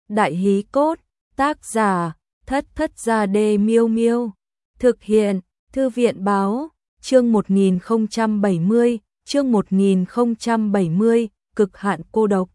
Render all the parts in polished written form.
Đại hí cốt, tác giả, Thất Thất Gia Đê Miêu Miêu. Thực hiện, Thư viện báo, chương 1070, chương 1070, cực hạn cô độc.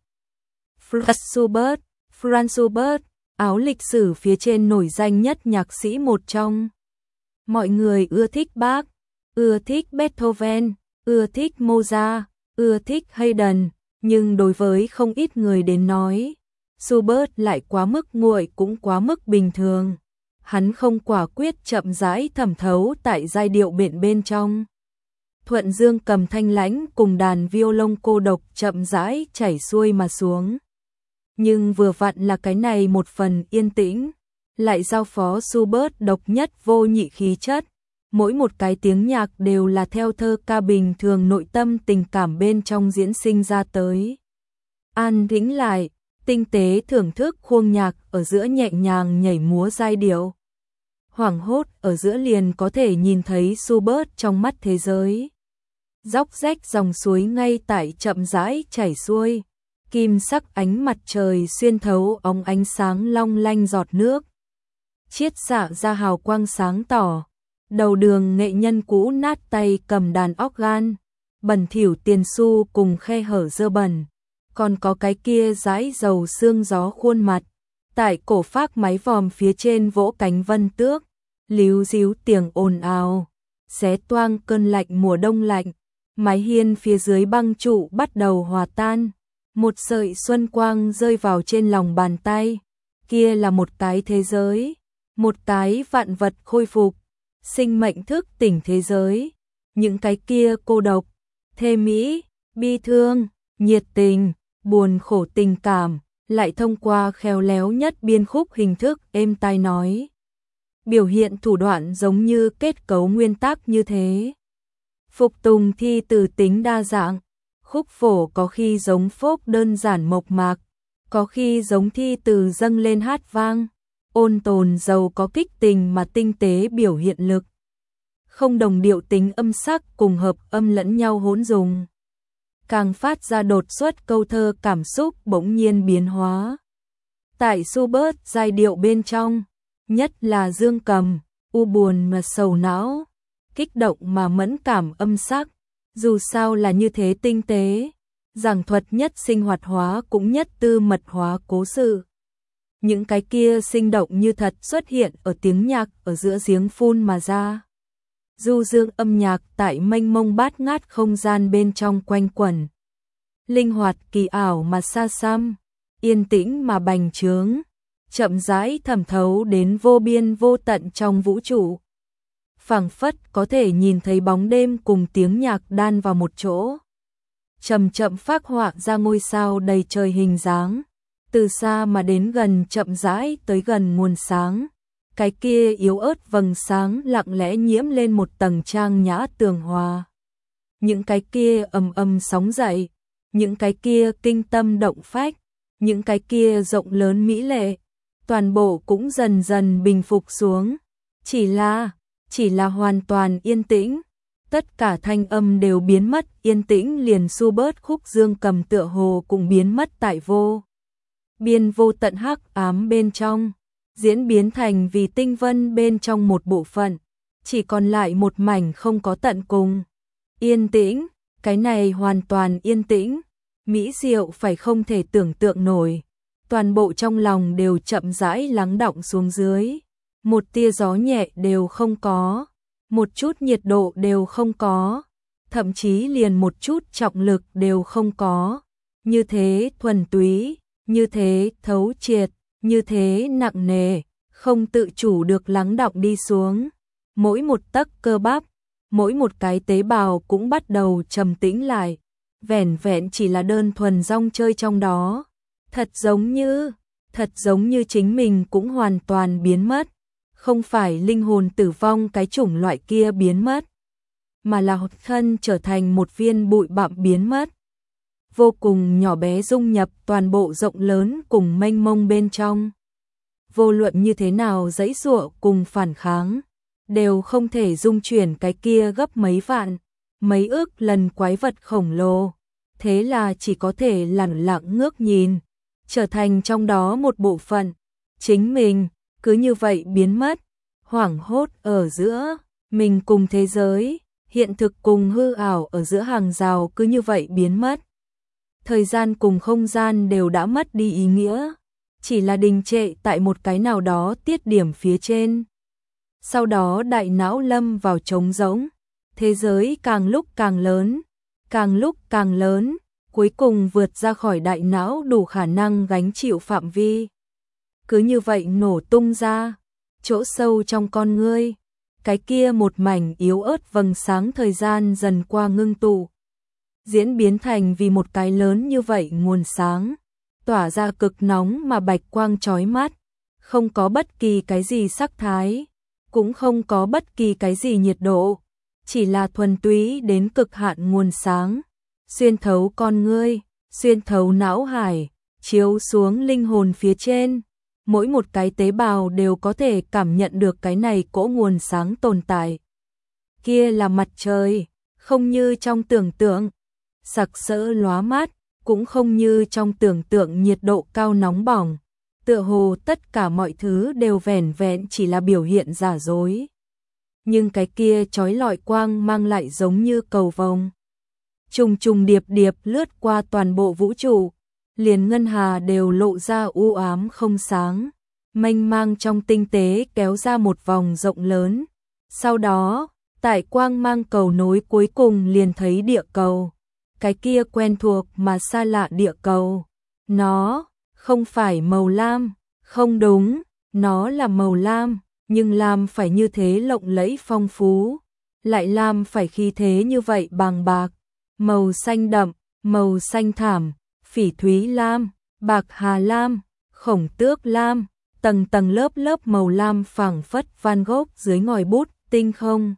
Franz Schubert, áo lịch sử phía trên nổi danh nhất nhạc sĩ một trong. Mọi người ưa thích Bach, ưa thích Beethoven, ưa thích Mozart, ưa thích Haydn, nhưng đối với không ít người đến nói, Schubert lại quá mức nguội cũng quá mức bình thường. Hắn không quả quyết chậm rãi thẩm thấu tại giai điệu bên trong. Thuận dương cầm thanh lãnh cùng đàn violon cô độc chậm rãi chảy xuôi mà xuống. Nhưng vừa vặn là cái này một phần yên tĩnh, lại giao phó Schubert độc nhất vô nhị khí chất. Mỗi một cái tiếng nhạc đều là theo thơ ca bình thường nội tâm tình cảm bên trong diễn sinh ra tới. An tĩnh lại, tinh tế thưởng thức khuôn nhạc ở giữa nhẹ nhàng nhảy múa giai điệu. Hoảng hốt ở giữa liền có thể nhìn thấy Schubert trong mắt thế giới. Róc rách dòng suối ngay tại chậm rãi chảy xuôi, kim sắc ánh mặt trời xuyên thấu óng ánh sáng long lanh giọt nước. Chiết xạ ra hào quang sáng tỏ, đầu đường nghệ nhân cũ nát tay cầm đàn organ, bẩn thỉu tiền xu cùng khe hở dơ bẩn. Còn có cái kia dãi dầu sương gió khuôn mặt, tại cổ phác mái vòm phía trên vỗ cánh vân tước, líu díu tiếng ồn ào, xé toang cơn lạnh mùa đông lạnh, mái hiên phía dưới băng trụ bắt đầu hòa tan, một sợi xuân quang rơi vào trên lòng bàn tay, kia là một cái thế giới, một cái vạn vật khôi phục, sinh mệnh thức tỉnh thế giới, những cái kia cô độc, thê mỹ, bi thương, nhiệt tình, buồn khổ tình cảm, lại thông qua khéo léo nhất biên khúc hình thức êm tai nói. Biểu hiện thủ đoạn giống như kết cấu nguyên tắc như thế. Phục tùng thi từ tính đa dạng, khúc phổ có khi giống phốp đơn giản mộc mạc, có khi giống thi từ dâng lên hát vang, ôn tồn giàu có kích tình mà tinh tế biểu hiện lực. Không đồng điệu tính âm sắc cùng hợp âm lẫn nhau hỗn dùng. Càng phát ra đột xuất câu thơ cảm xúc bỗng nhiên biến hóa. Tại Schubert giai điệu bên trong, nhất là dương cầm, u buồn mà sầu não, kích động mà mẫn cảm âm sắc, dù sao là như thế tinh tế, giảng thuật nhất sinh hoạt hóa cũng nhất tư mật hóa cố sự. Những cái kia sinh động như thật xuất hiện ở tiếng nhạc ở giữa giếng phun mà ra. Du dương âm nhạc tại mênh mông bát ngát không gian bên trong quanh quẩn. Linh hoạt kỳ ảo mà xa xăm, yên tĩnh mà bành trướng, chậm rãi thẩm thấu đến vô biên vô tận trong vũ trụ. Phảng phất có thể nhìn thấy bóng đêm cùng tiếng nhạc đan vào một chỗ. Chậm chậm phác họa ra ngôi sao đầy trời hình dáng, từ xa mà đến gần chậm rãi tới gần nguồn sáng. Cái kia yếu ớt vầng sáng lặng lẽ nhiễm lên một tầng trang nhã tường hòa. Những cái kia ầm sóng dậy, những cái kia kinh tâm động phách, những cái kia rộng lớn mỹ lệ, toàn bộ cũng dần dần bình phục xuống. Chỉ là hoàn toàn yên tĩnh, tất cả thanh âm đều biến mất, yên tĩnh liền Schubert khúc dương cầm tựa hồ cũng biến mất tại vô biên vô tận hắc ám bên trong, diễn biến thành vì tinh vân bên trong một bộ phận, chỉ còn lại một mảnh không có tận cùng. Yên tĩnh, cái này hoàn toàn yên tĩnh, mỹ diệu phải không thể tưởng tượng nổi. Toàn bộ trong lòng đều chậm rãi lắng đọng xuống dưới, một tia gió nhẹ đều không có, một chút nhiệt độ đều không có, thậm chí liền một chút trọng lực đều không có. Như thế thuần túy, như thế thấu triệt, như thế nặng nề, không tự chủ được lắng đọng đi xuống. Mỗi một tấc cơ bắp, mỗi một cái tế bào cũng bắt đầu trầm tĩnh lại, vẻn vẹn chỉ là đơn thuần rong chơi trong đó. Thật giống như chính mình cũng hoàn toàn biến mất, không phải linh hồn tử vong cái chủng loại kia biến mất, mà là hồn thân trở thành một viên bụi bặm biến mất. Vô cùng nhỏ bé dung nhập toàn bộ rộng lớn cùng mênh mông bên trong. Vô luận như thế nào giãy giụa cùng phản kháng, đều không thể dung chuyển cái kia gấp mấy vạn, mấy ước lần quái vật khổng lồ. Thế là chỉ có thể lẳng lặng ngước nhìn, trở thành trong đó một bộ phận. Chính mình, cứ như vậy biến mất, hoảng hốt ở giữa, mình cùng thế giới, hiện thực cùng hư ảo ở giữa hàng rào cứ như vậy biến mất. Thời gian cùng không gian đều đã mất đi ý nghĩa, chỉ là đình trệ tại một cái nào đó tiết điểm phía trên. Sau đó đại não lâm vào trống rỗng, thế giới càng lúc càng lớn, càng lúc càng lớn, cuối cùng vượt ra khỏi đại não đủ khả năng gánh chịu phạm vi. Cứ như vậy nổ tung ra, chỗ sâu trong con ngươi, cái kia một mảnh yếu ớt vầng sáng thời gian dần qua ngưng tụ, diễn biến thành vì một cái lớn như vậy nguồn sáng, tỏa ra cực nóng mà bạch quang chói mắt, không có bất kỳ cái gì sắc thái, cũng không có bất kỳ cái gì nhiệt độ, chỉ là thuần túy đến cực hạn nguồn sáng, xuyên thấu con ngươi, xuyên thấu não hải, chiếu xuống linh hồn phía trên. Mỗi một cái tế bào đều có thể cảm nhận được cái này cỗ nguồn sáng tồn tại. Kia là mặt trời, không như trong tưởng tượng, sặc sỡ lóa mắt, cũng không như trong tưởng tượng nhiệt độ cao nóng bỏng. Tựa hồ tất cả mọi thứ đều vẻn vẹn chỉ là biểu hiện giả dối. Nhưng cái kia chói lọi quang mang lại giống như cầu vồng. Trùng trùng điệp điệp lướt qua toàn bộ vũ trụ, liền ngân hà đều lộ ra u ám không sáng, mênh mang trong tinh tế kéo ra một vòng rộng lớn. Sau đó, tại quang mang cầu nối cuối cùng liền thấy địa cầu, cái kia quen thuộc mà xa lạ địa cầu. Nó không phải màu lam, không đúng, nó là màu lam, nhưng lam phải như thế lộng lẫy phong phú, lại lam phải khí thế như vậy bàng bạc, màu xanh đậm, màu xanh thảm, phỉ thúy lam, bạc hà lam, khổng tước lam, tầng tầng lớp lớp màu lam phảng phất Van Gogh dưới ngòi bút, tinh không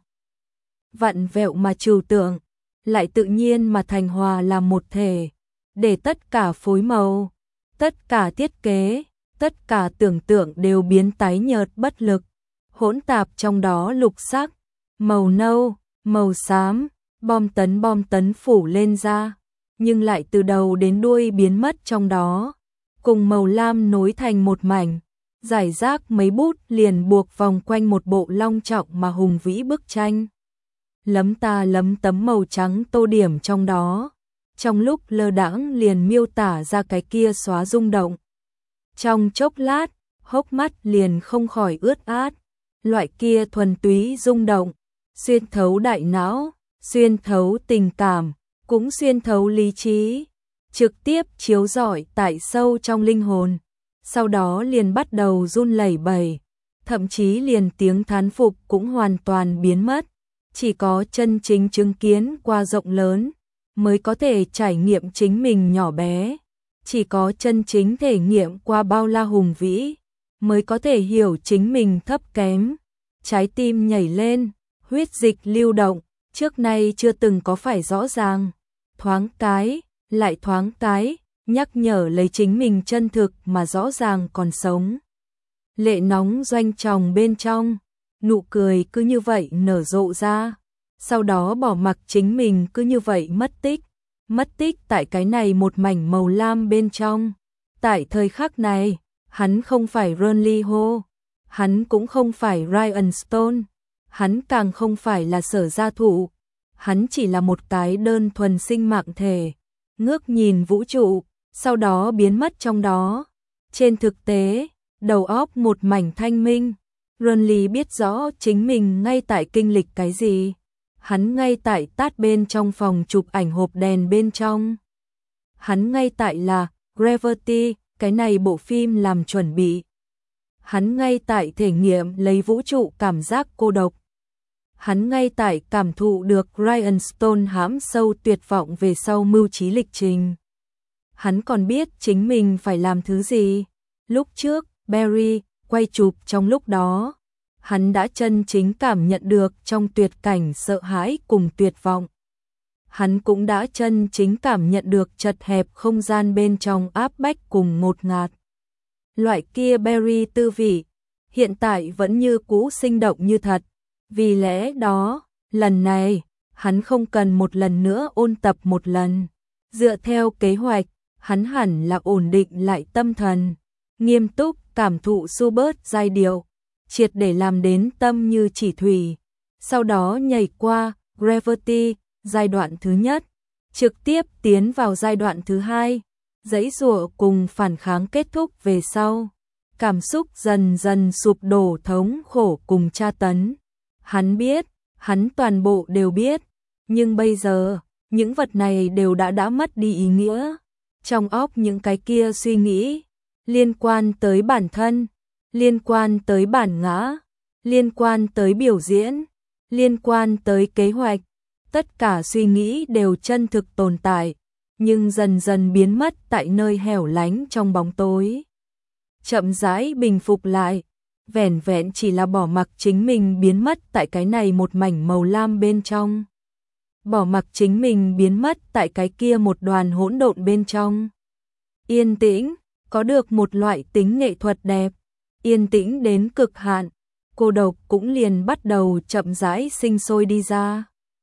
vặn vẹo mà trừu tượng, lại tự nhiên mà thành hòa làm một thể, để tất cả phối màu, tất cả thiết kế, tất cả tưởng tượng đều biến tái nhợt bất lực, hỗn tạp trong đó lục sắc, màu nâu, màu xám, bom tấn phủ lên ra, nhưng lại từ đầu đến đuôi biến mất trong đó, cùng màu lam nối thành một mảnh, giải rác mấy bút liền buộc vòng quanh một bộ long trọng mà hùng vĩ bức tranh. Lấm ta lấm tấm màu trắng tô điểm trong đó, trong lúc lơ đãng liền miêu tả ra cái kia xóa rung động. Trong chốc lát, hốc mắt liền không khỏi ướt át, loại kia thuần túy rung động, xuyên thấu đại não, xuyên thấu tình cảm, cũng xuyên thấu lý trí, trực tiếp chiếu rọi tại sâu trong linh hồn, sau đó liền bắt đầu run lẩy bẩy, thậm chí liền tiếng thán phục cũng hoàn toàn biến mất, chỉ có chân chính chứng kiến qua rộng lớn, mới có thể trải nghiệm chính mình nhỏ bé, chỉ có chân chính thể nghiệm qua bao la hùng vĩ, mới có thể hiểu chính mình thấp kém, trái tim nhảy lên, huyết dịch lưu động, trước nay chưa từng có phải rõ ràng, thoáng cái, lại thoáng cái, nhắc nhở lấy chính mình chân thực mà rõ ràng còn sống. Lệ nóng doanh tròng bên trong, nụ cười cứ như vậy nở rộ ra, sau đó bỏ mặc chính mình cứ như vậy mất tích tại cái này một mảnh màu lam bên trong. Tại thời khắc này, hắn không phải Ron Lee Ho, hắn cũng không phải Ryan Stone, hắn càng không phải là Sở Gia Thụ, hắn chỉ là một cái đơn thuần sinh mạng thể, ngước nhìn vũ trụ, sau đó biến mất trong đó. Trên thực tế, đầu óc một mảnh thanh minh, Ron Lee biết rõ chính mình ngay tại kinh lịch cái gì. Hắn ngay tại tát bên trong phòng chụp ảnh hộp đèn bên trong. Hắn ngay tại là Gravity, cái này bộ phim làm chuẩn bị. Hắn ngay tại thể nghiệm lấy vũ trụ cảm giác cô độc. Hắn ngay tại cảm thụ được Ryan Stone hãm sâu tuyệt vọng về sau mưu trí lịch trình. Hắn còn biết chính mình phải làm thứ gì. Lúc trước, Barry quay chụp trong lúc đó, hắn đã chân chính cảm nhận được trong tuyệt cảnh sợ hãi cùng tuyệt vọng. Hắn cũng đã chân chính cảm nhận được chật hẹp không gian bên trong áp bách cùng ngột ngạt. Loại kia Barry tư vị, hiện tại vẫn như cũ sinh động như thật. Vì lẽ đó, lần này, hắn không cần một lần nữa ôn tập một lần. Dựa theo kế hoạch, hắn hẳn là ổn định lại tâm thần, nghiêm túc cảm thụ Schubert giai điệu, triệt để làm đến tâm như chỉ thủy, sau đó nhảy qua Gravity, giai đoạn thứ nhất, trực tiếp tiến vào giai đoạn thứ hai, giãy giụa cùng phản kháng kết thúc về sau. Cảm xúc dần dần sụp đổ, thống khổ cùng tra tấn. Hắn biết, hắn toàn bộ đều biết, nhưng bây giờ, những vật này đều đã mất đi ý nghĩa. Trong óc những cái kia suy nghĩ, liên quan tới bản thân, liên quan tới bản ngã, liên quan tới biểu diễn, liên quan tới kế hoạch, tất cả suy nghĩ đều chân thực tồn tại, nhưng dần dần biến mất tại nơi hẻo lánh trong bóng tối. Chậm rãi bình phục lại, vẻn vẹn chỉ là bỏ mặc chính mình biến mất tại cái này một mảnh màu lam bên trong. Bỏ mặc chính mình biến mất tại cái kia một đoàn hỗn độn bên trong. Yên tĩnh, có được một loại tính nghệ thuật đẹp, yên tĩnh đến cực hạn, cô độc cũng liền bắt đầu chậm rãi sinh sôi đi ra.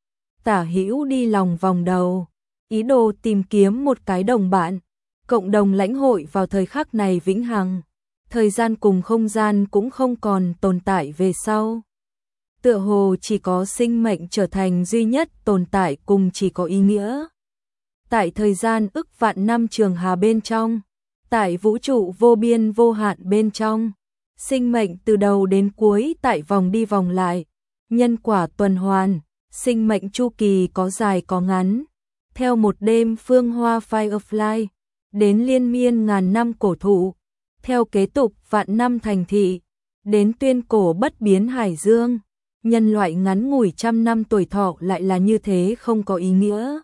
Tả Hữu đi lòng vòng đầu, ý đồ tìm kiếm một cái đồng bạn, cộng đồng lãnh hội vào thời khắc này vĩnh hằng. Thời gian cùng không gian cũng không còn tồn tại về sau. Tựa hồ chỉ có sinh mệnh trở thành duy nhất tồn tại cùng chỉ có ý nghĩa. Tại thời gian ức vạn năm trường hà bên trong, tại vũ trụ vô biên vô hạn bên trong, sinh mệnh từ đầu đến cuối tại vòng đi vòng lại, nhân quả tuần hoàn, sinh mệnh chu kỳ có dài có ngắn, theo một đêm phương hoa Firefly, đến liên miên ngàn năm cổ thụ, theo kế tục vạn năm thành thị, đến tuyên cổ bất biến hải dương, nhân loại ngắn ngủi trăm năm tuổi thọ lại là như thế không có ý nghĩa.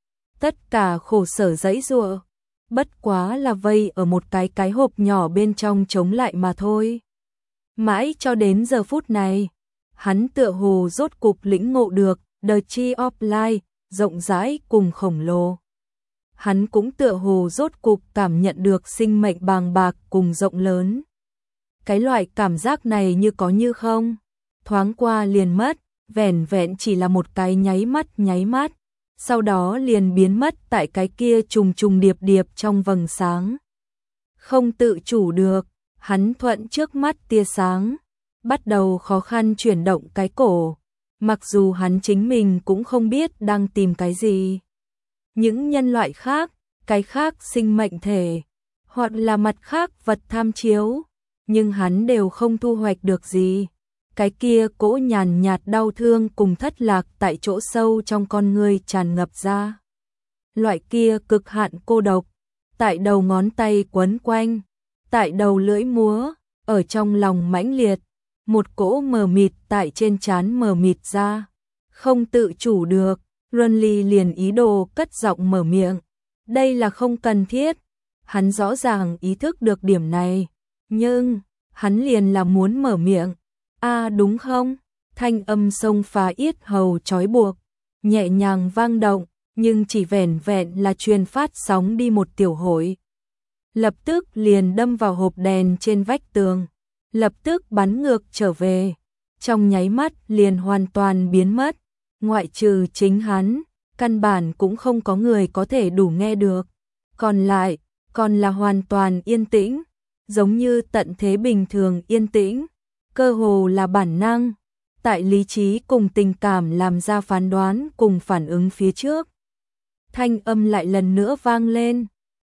Tất cả khổ sở giãy giụa, bất quá là vây ở một cái hộp nhỏ bên trong chống lại mà thôi. Mãi cho đến giờ phút này, hắn tựa hồ rốt cục lĩnh ngộ được The Tree of Life, rộng rãi cùng khổng lồ. Hắn cũng tựa hồ rốt cục cảm nhận được sinh mệnh bàng bạc cùng rộng lớn. Cái loại cảm giác này như có như không, thoáng qua liền mất, vẻn vẹn chỉ là một cái nháy mắt, sau đó liền biến mất tại cái kia trùng trùng điệp điệp trong vầng sáng. Không tự chủ được, hắn thuận trước mắt tia sáng, bắt đầu khó khăn chuyển động cái cổ, mặc dù hắn chính mình cũng không biết đang tìm cái gì. Những nhân loại khác, cái khác sinh mệnh thể, hoặc là mặt khác vật tham chiếu, nhưng hắn đều không thu hoạch được gì. Cái kia cỗ nhàn nhạt đau thương cùng thất lạc tại chỗ sâu trong con người tràn ngập ra. Loại kia cực hạn cô độc, tại đầu ngón tay quấn quanh, tại đầu lưỡi múa, ở trong lòng mãnh liệt, một cỗ mờ mịt tại trên trán mờ mịt ra, không tự chủ được. Runly liền ý đồ cất giọng mở miệng. Đây là không cần thiết. Hắn rõ ràng ý thức được điểm này. Nhưng, hắn liền là muốn mở miệng. Đúng không? Thanh âm xông phá yết hầu trói buộc. Nhẹ nhàng vang động, nhưng chỉ vẻn vẹn là truyền phát sóng đi một tiểu hội. Lập tức liền đâm vào hộp đèn trên vách tường. Lập tức bắn ngược trở về. Trong nháy mắt liền hoàn toàn biến mất. Ngoại trừ chính hắn, căn bản cũng không có người có thể đủ nghe được. Còn lại, còn là hoàn toàn yên tĩnh, giống như tận thế bình thường yên tĩnh, cơ hồ là bản năng, tại lý trí cùng tình cảm làm ra phán đoán cùng phản ứng phía trước. Thanh âm lại lần nữa vang lên.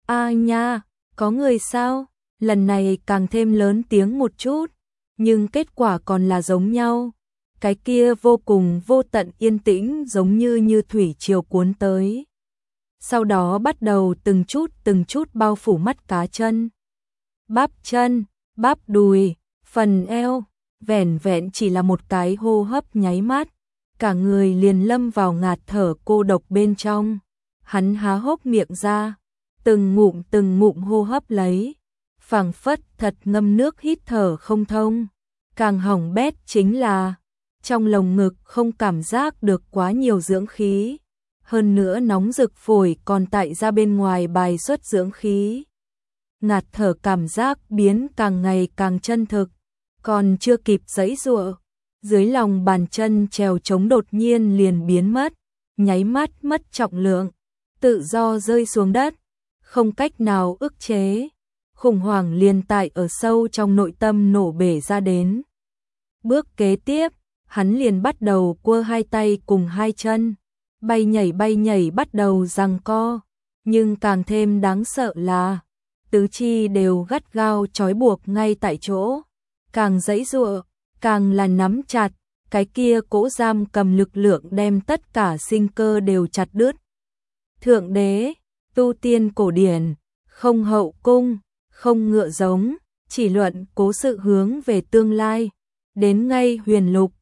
Nha, có người sao? Lần này càng thêm lớn tiếng một chút, nhưng kết quả còn là giống nhau. Cái kia vô cùng vô tận yên tĩnh giống như thủy triều cuốn tới. Sau đó bắt đầu từng chút bao phủ mắt cá chân, bắp chân, bắp đùi, phần eo, vẻn vẹn chỉ là một cái hô hấp nháy mắt, cả người liền lâm vào ngạt thở cô độc bên trong. Hắn há hốc miệng ra, từng ngụm hô hấp lấy, phảng phất thật ngâm nước hít thở không thông. Càng hỏng bét chính là trong lồng ngực không cảm giác được quá nhiều dưỡng khí, hơn nữa nóng rực phổi còn tại ra bên ngoài bài xuất dưỡng khí. Ngạt thở cảm giác biến càng ngày càng chân thực, còn chưa kịp giãy giụa, dưới lòng bàn chân trèo trống đột nhiên liền biến mất, nháy mắt mất trọng lượng, tự do rơi xuống đất, không cách nào ức chế, khủng hoảng liền tại ở sâu trong nội tâm nổ bể ra đến. Bước kế tiếp, hắn liền bắt đầu quơ hai tay cùng hai chân, bay nhảy bắt đầu giằng co, nhưng càng thêm đáng sợ là tứ chi đều gắt gao trói buộc ngay tại chỗ, càng giãy giụa, càng là nắm chặt, cái kia cỗ giam cầm lực lượng đem tất cả sinh cơ đều chặt đứt. Thượng đế, tu tiên cổ điển, không hậu cung, không ngựa giống, chỉ luận cố sự hướng về tương lai, đến ngay huyền lục,